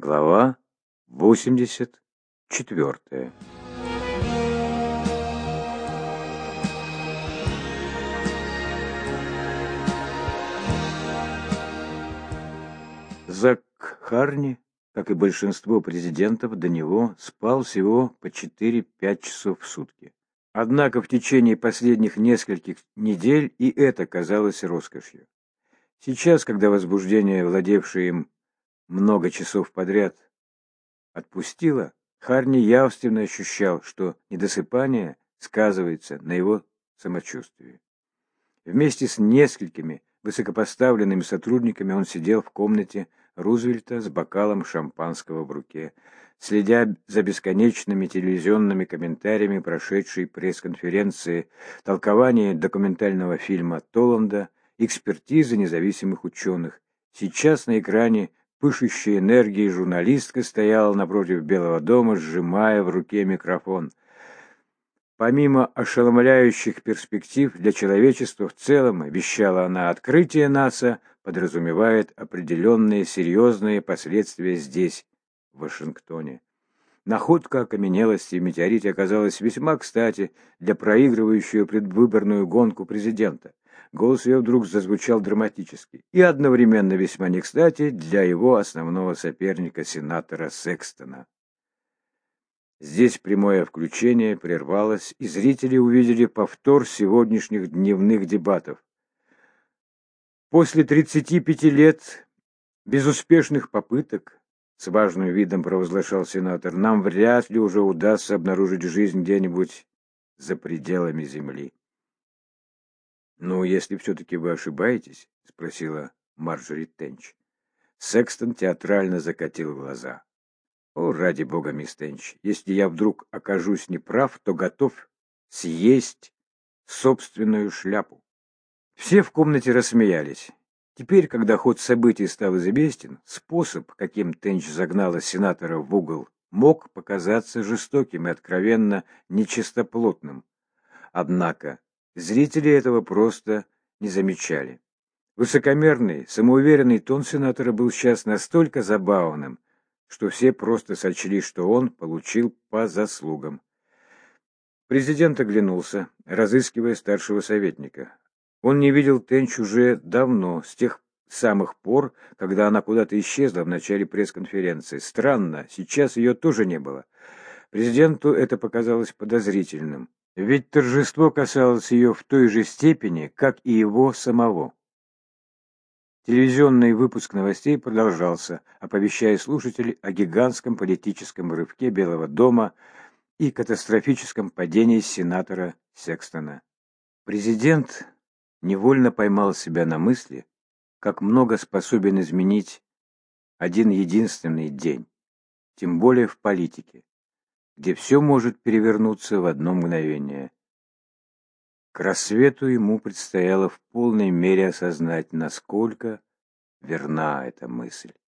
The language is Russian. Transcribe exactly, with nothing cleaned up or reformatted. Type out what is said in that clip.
Глава восемьдесят четвертая. Зак Харни, как и большинство президентов до него, спал всего по четыре-пять часов в сутки. Однако в течение последних нескольких недель и это казалось роскошью. Сейчас, когда возбуждение, владевшее им много часов подряд, отпустило, Харни явственно ощущал, что недосыпание сказывается на его самочувствии. Вместе с несколькими высокопоставленными сотрудниками он сидел в комнате Рузвельта с бокалом шампанского в руке, следя за бесконечными телевизионными комментариями прошедшей пресс-конференции, толкования документального фильма Толланда, экспертизы независимых ученых. Сейчас на экране пышущая энергией журналистка стояла напротив Белого дома, сжимая в руке микрофон. Помимо ошеломляющих перспектив для человечества в целом, вещала она, открытие НАСА подразумевает определенные серьезные последствия здесь, в Вашингтоне. Находка окаменелости в метеорите оказалась весьма кстати для проигрывающего предвыборную гонку президента. Голос ее вдруг зазвучал драматически и одновременно весьма не кстати для его основного соперника, сенатора Секстона. Здесь прямое включение прервалось, и зрители увидели повтор сегодняшних дневных дебатов. После тридцати пяти лет безуспешных попыток, с важным видом провозглашал сенатор, нам вряд ли уже удастся обнаружить жизнь где-нибудь за пределами Земли. «Ну, если все-таки вы ошибаетесь?» — спросила Марджори Тенч. Секстон театрально закатил глаза. «О, ради бога, мисс Тенч, если я вдруг окажусь неправ, то готов съесть собственную шляпу». Все в комнате рассмеялись. Теперь, когда ход событий стал известен, способ, каким Тенч загнала сенатора в угол, мог показаться жестоким и откровенно нечистоплотным. Однако зрители этого просто не замечали. Высокомерный, самоуверенный тон сенатора был сейчас настолько забавным, что все просто сочли, что он получил по заслугам. Президент оглянулся, разыскивая старшего советника. Он не видел Тенч уже давно, с тех самых пор, когда она куда-то исчезла в начале пресс-конференции. Странно, сейчас ее тоже не было. Президенту это показалось подозрительным, ведь торжество касалось ее в той же степени, как и его самого. Телевизионный выпуск новостей продолжался, оповещая слушателей о гигантском политическом рывке Белого дома и катастрофическом падении сенатора Секстона. Президент невольно поймал себя на мысли, как много способен изменить один единственный день, тем более в политике, где все может перевернуться в одно мгновение. К рассвету ему предстояло в полной мере осознать, насколько верна эта мысль.